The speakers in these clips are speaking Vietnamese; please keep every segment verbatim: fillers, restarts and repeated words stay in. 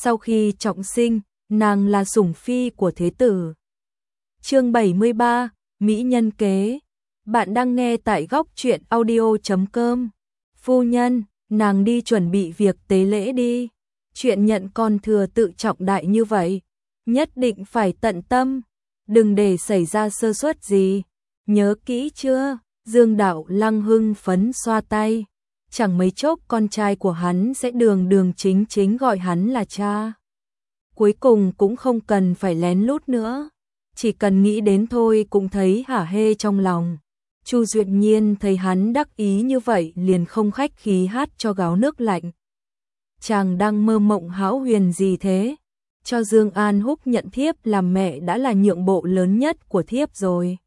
sau khi trọng sinh, nàng là sủng phi của thế tử. Chương bảy mươi ba, Mỹ nhân kế. Bạn đang nghe tại góc truyện audio chấm com. Phu nhân, nàng đi chuẩn bị việc tế lễ đi. Chuyện nhận con thừa tự trọng đại như vậy, nhất định phải tận tâm, đừng để xảy ra sơ suất gì. Nhớ kỹ chưa? Dương Đạo Lăng hưng phấn xoa tay. Chẳng mấy chốc con trai của hắn sẽ đường đường chính chính gọi hắn là cha. Cuối cùng cũng không cần phải lén lút nữa, chỉ cần nghĩ đến thôi cũng thấy hả hê trong lòng. Chu Duyệt Nhiên thấy hắn đắc ý như vậy liền không khách khí hát cho gáo nước lạnh. Chàng đang mơ mộng hão huyền gì thế? Cho Dương An Húc nhận thiếp làm mẹ đã là nhượng bộ lớn nhất của thiếp rồi.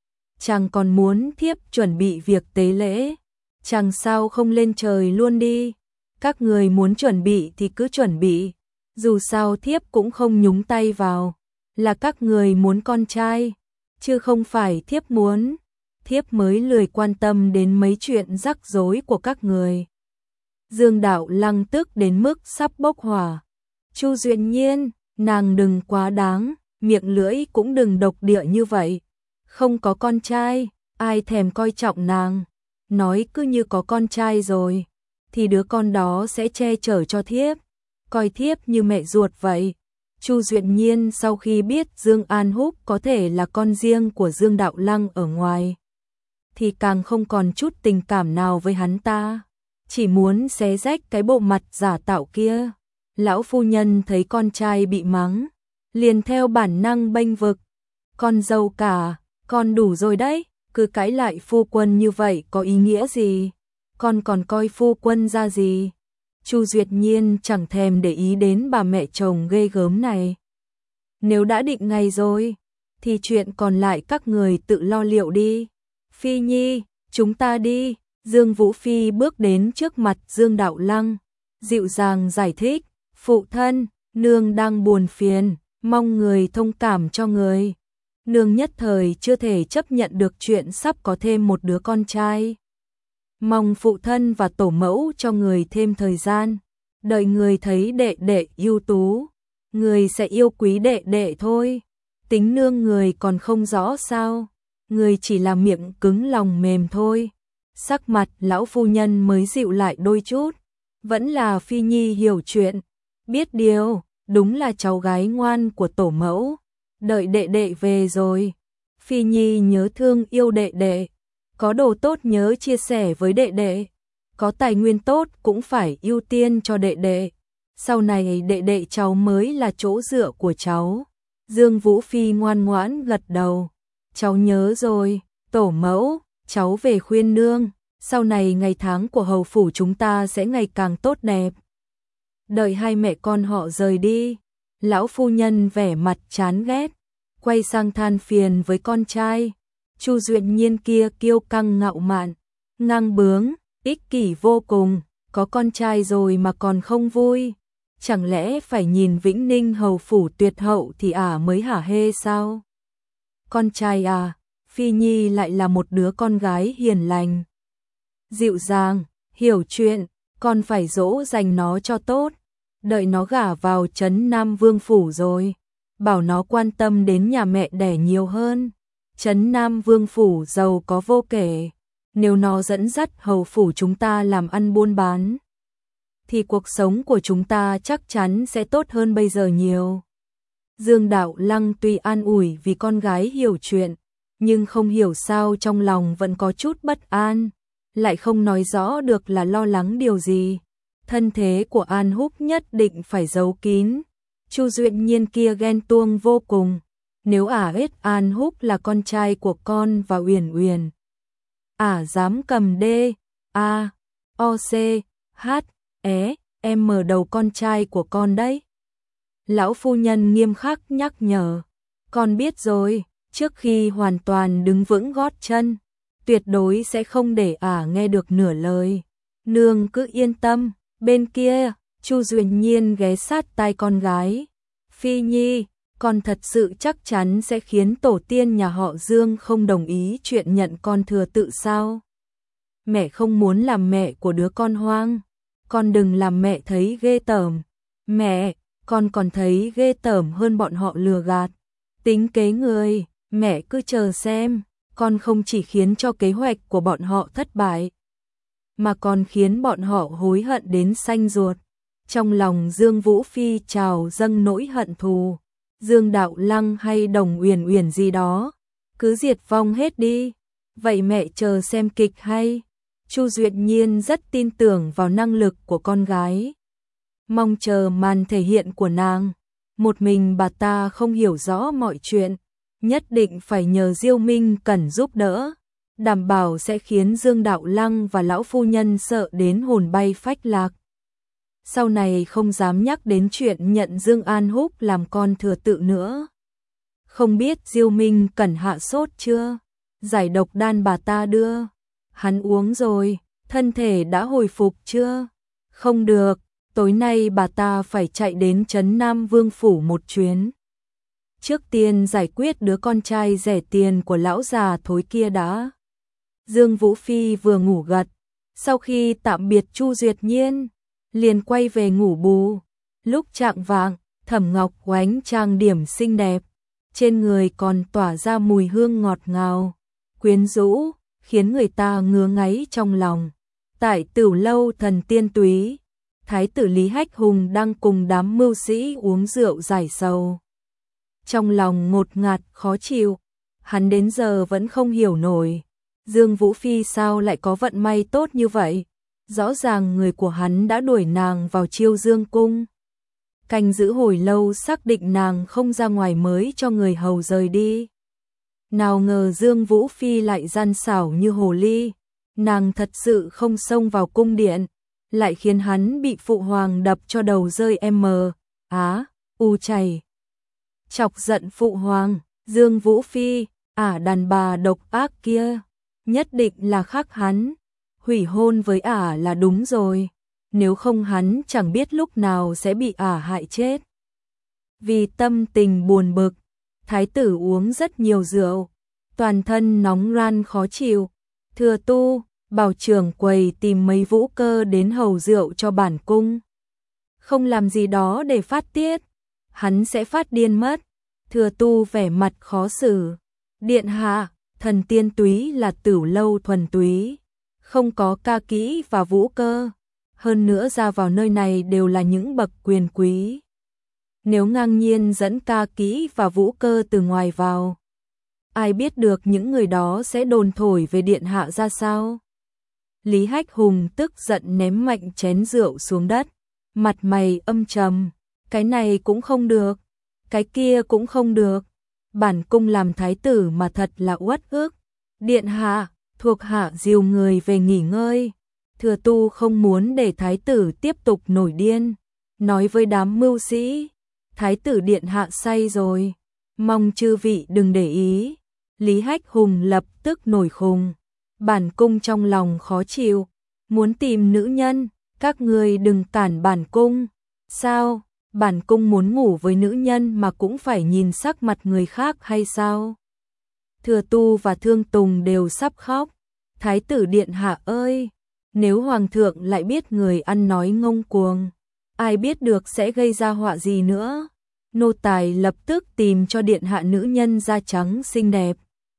Chàng còn muốn thiếp chuẩn bị việc tế lễ. Chàng sao không lên trời luôn đi? Các người muốn chuẩn bị thì cứ chuẩn bị. Dù sao thiếp cũng không nhúng tay vào. Là các người muốn con trai, chứ không phải thiếp muốn. Thiếp mới lười quan tâm đến mấy chuyện rắc rối của các người. Dương Đạo Lăng tức đến mức sắp bốc hỏa. Chu Duyệt Nhiên, nàng đừng quá đáng, miệng lưỡi cũng đừng độc địa như vậy. Không có con trai, ai thèm coi trọng nàng. Nói cứ như có con trai rồi, thì đứa con đó sẽ che chở cho thiếp, coi thiếp như mẹ ruột vậy. Chu Duyệt Nhiên sau khi biết Dương An Húc có thể là con riêng của Dương Đạo Lăng ở ngoài, thì càng không còn chút tình cảm nào với hắn ta, chỉ muốn xé rách cái bộ mặt giả tạo kia. Lão phu nhân thấy con trai bị mắng, liền theo bản năng bênh vực. Con dâu cả, con đủ rồi đấy, cứ cãi lại phu quân như vậy có ý nghĩa gì? Con còn coi phu quân ra gì? Chu Duyệt Nhiên chẳng thèm để ý đến bà mẹ chồng ghê gớm này. Nếu đã định ngày rồi, thì chuyện còn lại các người tự lo liệu đi. Phi Nhi, chúng ta đi. Dương Vũ Phi bước đến trước mặt Dương Đạo Lăng, dịu dàng giải thích. Phụ thân, nương đang buồn phiền, mong người thông cảm cho người. Nương nhất thời chưa thể chấp nhận được chuyện sắp có thêm một đứa con trai. Mong phụ thân và tổ mẫu cho người thêm thời gian, đợi người thấy đệ đệ ưu tú, người sẽ yêu quý đệ đệ thôi. Tính nương người còn không rõ sao, người chỉ là miệng cứng lòng mềm thôi. Sắc mặt lão phu nhân mới dịu lại đôi chút, vẫn là Phi Nhi hiểu chuyện, biết điều, đúng là cháu gái ngoan của tổ mẫu. Đợi đệ đệ về rồi, Phi Nhi nhớ thương yêu đệ đệ, có đồ tốt nhớ chia sẻ với đệ đệ, có tài nguyên tốt cũng phải ưu tiên cho đệ đệ. Sau này đệ đệ cháu mới là chỗ dựa của cháu. Dương Vũ Phi ngoan ngoãn gật đầu. Cháu nhớ rồi, tổ mẫu, cháu về khuyên nương, sau này ngày tháng của hầu phủ chúng ta sẽ ngày càng tốt đẹp. Đợi hai mẹ con họ rời đi, lão phu nhân vẻ mặt chán ghét, quay sang than phiền với con trai. Chu Duyệt Nhiên kia kiêu căng ngạo mạn, ngang bướng, ích kỷ vô cùng, có con trai rồi mà còn không vui. Chẳng lẽ phải nhìn Vĩnh Ninh hầu phủ tuyệt hậu thì ả à mới hả hê sao? Con trai à, Phi Nhi lại là một đứa con gái hiền lành, dịu dàng, hiểu chuyện, con phải dỗ dành nó cho tốt. Đợi nó gả vào trấn Nam Vương phủ rồi, bảo nó quan tâm đến nhà mẹ đẻ nhiều hơn. Trấn Nam Vương phủ giàu có vô kể, nếu nó dẫn dắt hầu phủ chúng ta làm ăn buôn bán, thì cuộc sống của chúng ta chắc chắn sẽ tốt hơn bây giờ nhiều. Dương Đạo Lăng tuy an ủi vì con gái hiểu chuyện, nhưng không hiểu sao trong lòng vẫn có chút bất an, lại không nói rõ được là lo lắng điều gì. Thân thế của An Húc nhất định phải giấu kín. Chu Duyệt Nhiên kia ghen tuông vô cùng. Nếu ả biết An Húc là con trai của con và Uyển Uyển, ả dám cầm D, A, O, C, H, E, M đầu con trai của con đấy. Lão phu nhân nghiêm khắc nhắc nhở. Con biết rồi, trước khi hoàn toàn đứng vững gót chân, tuyệt đối sẽ không để ả nghe được nửa lời. Nương cứ yên tâm. Bên kia, Chu Duyệt Nhiên ghé sát tai con gái. Phi Nhi, con thật sự chắc chắn sẽ khiến tổ tiên nhà họ Dương không đồng ý chuyện nhận con thừa tự sao? Mẹ không muốn làm mẹ của đứa con hoang. Con đừng làm mẹ thấy ghê tởm. Mẹ, con còn thấy ghê tởm hơn bọn họ lừa gạt, tính kế người, mẹ cứ chờ xem, con không chỉ khiến cho kế hoạch của bọn họ thất bại, mà còn khiến bọn họ hối hận đến xanh ruột. Trong lòng Dương Vũ Phi trào dâng nỗi hận thù, Dương Đạo Lăng hay Đồng Uyển Uyển gì đó, cứ diệt vong hết đi, vậy mẹ chờ xem kịch hay. Chu Duyệt Nhiên rất tin tưởng vào năng lực của con gái, mong chờ màn thể hiện của nàng. Một mình bà ta không hiểu rõ mọi chuyện, nhất định phải nhờ Diêu Minh Cẩn giúp đỡ, đảm bảo sẽ khiến Dương Đạo Lăng và lão phu nhân sợ đến hồn bay phách lạc. Sau này không dám nhắc đến chuyện nhận Dương An Húc làm con thừa tự nữa. Không biết Diêu Minh Cẩn hạ sốt chưa? Giải độc đan bà ta đưa, hắn uống rồi, thân thể đã hồi phục chưa? Không được, tối nay bà ta phải chạy đến trấn Nam Vương phủ một chuyến. Trước tiên giải quyết đứa con trai rẻ tiền của lão già thối kia đã. Dương Vũ Phi vừa ngủ gật, sau khi tạm biệt Chu Duyệt Nhiên, liền quay về ngủ bù. Lúc chạng vạng, Thẩm Ngọc Oánh trang điểm xinh đẹp, trên người còn tỏa ra mùi hương ngọt ngào, quyến rũ, khiến người ta ngứa ngáy trong lòng. Tại Tửu lâu Thần Tiên Túy, Thái tử Lý Hách Hùng đang cùng đám mưu sĩ uống rượu giải sầu. Trong lòng ngột ngạt khó chịu, hắn đến giờ vẫn không hiểu nổi, Dương Vũ Phi sao lại có vận may tốt như vậy. Rõ ràng người của hắn đã đuổi nàng vào Chiêu Dương cung, canh giữ hồi lâu xác định nàng không ra ngoài mới cho người hầu rời đi. Nào ngờ Dương Vũ Phi lại gian xảo như hồ ly, nàng thật sự không xông vào cung điện, lại khiến hắn bị phụ hoàng đập cho đầu rơi em á, u chảy. Chọc giận phụ hoàng, Dương Vũ Phi, ả đàn bà độc ác kia, nhất định là khắc hắn, hủy hôn với ả là đúng rồi, nếu không hắn chẳng biết lúc nào sẽ bị ả hại chết. Vì tâm tình buồn bực, thái tử uống rất nhiều rượu, toàn thân nóng ran khó chịu. Thừa Tu, bảo trưởng quầy tìm mấy vũ cơ đến hầu rượu cho bản cung. Không làm gì đó để phát tiết, hắn sẽ phát điên mất. Thừa Tu vẻ mặt khó xử. Điện hạ, Thần Tiên Túy là Tửu lâu thuần túy, không có ca kỹ và vũ cơ, hơn nữa ra vào nơi này đều là những bậc quyền quý. Nếu ngang nhiên dẫn ca kỹ và vũ cơ từ ngoài vào, ai biết được những người đó sẽ đồn thổi về điện hạ ra sao. Lý Hách Hùng tức giận ném mạnh chén rượu xuống đất, mặt mày âm trầm, cái này cũng không được, cái kia cũng không được, bản cung làm thái tử mà thật là uất ức. Điện hạ, thuộc hạ dìu người về nghỉ ngơi. Thừa Tu không muốn để thái tử tiếp tục nổi điên, nói với đám mưu sĩ, thái tử điện hạ say rồi, mong chư vị đừng để ý. Lý Hách Hùng lập tức nổi khùng, bản cung trong lòng khó chịu, muốn tìm nữ nhân, các người đừng cản bản cung. Sao, bản cung muốn ngủ với nữ nhân mà cũng phải nhìn sắc mặt người khác hay sao? Thừa Tu và Thương Tùng đều sắp khóc. Thái tử điện hạ ơi, nếu hoàng thượng lại biết người ăn nói ngông cuồng, ai biết được sẽ gây ra họa gì nữa. Nô tài lập tức tìm cho điện hạ nữ nhân da trắng xinh đẹp,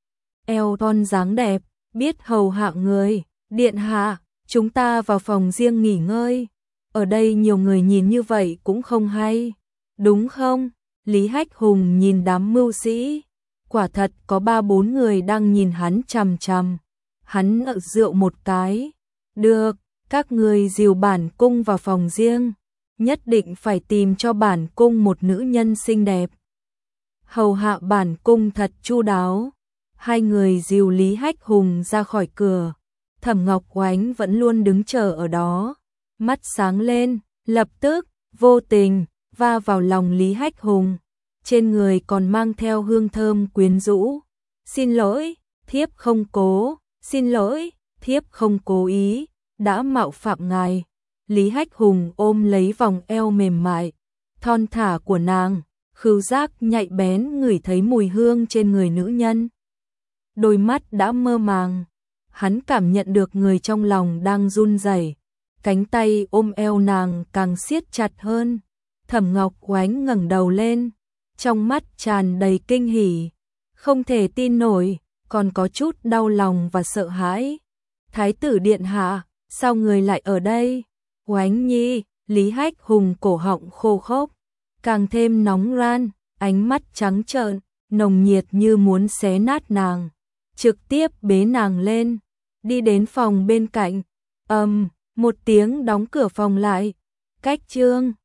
eo thon dáng đẹp, biết hầu hạ người. Điện hạ, chúng ta vào phòng riêng nghỉ ngơi, ở đây nhiều người nhìn như vậy cũng không hay, đúng không? Lý Hách Hùng nhìn đám mưu sĩ, quả thật có ba bốn người đang nhìn hắn chằm chằm. Hắn ợ rượu một cái, được, các người dìu bản cung vào phòng riêng, nhất định phải tìm cho bản cung một nữ nhân xinh đẹp, hầu hạ bản cung thật chu đáo. Hai người dìu Lý Hách Hùng ra khỏi cửa, Thẩm Ngọc Oánh vẫn luôn đứng chờ ở đó, mắt sáng lên, lập tức, vô tình, va vào lòng Lý Hách Hùng, trên người còn mang theo hương thơm quyến rũ. Xin lỗi, thiếp không cố, xin lỗi, thiếp không cố ý, đã mạo phạm ngài. Lý Hách Hùng ôm lấy vòng eo mềm mại, thon thả của nàng, khứu giác nhạy bén ngửi thấy mùi hương trên người nữ nhân. Đôi mắt đã mơ màng, hắn cảm nhận được người trong lòng đang run rẩy, cánh tay ôm eo nàng càng siết chặt hơn. Thẩm Ngọc Oánh ngẩng đầu lên, trong mắt tràn đầy kinh hỉ, không thể tin nổi, còn có chút đau lòng và sợ hãi. Thái tử điện hạ, sao người lại ở đây? Oánh nhi, Lý Hách Hùng cổ họng khô khốc, càng thêm nóng ran, ánh mắt trắng trợn, nồng nhiệt như muốn xé nát nàng, trực tiếp bế nàng lên, đi đến phòng bên cạnh, ầm, um, một tiếng đóng cửa phòng lại. Cách chương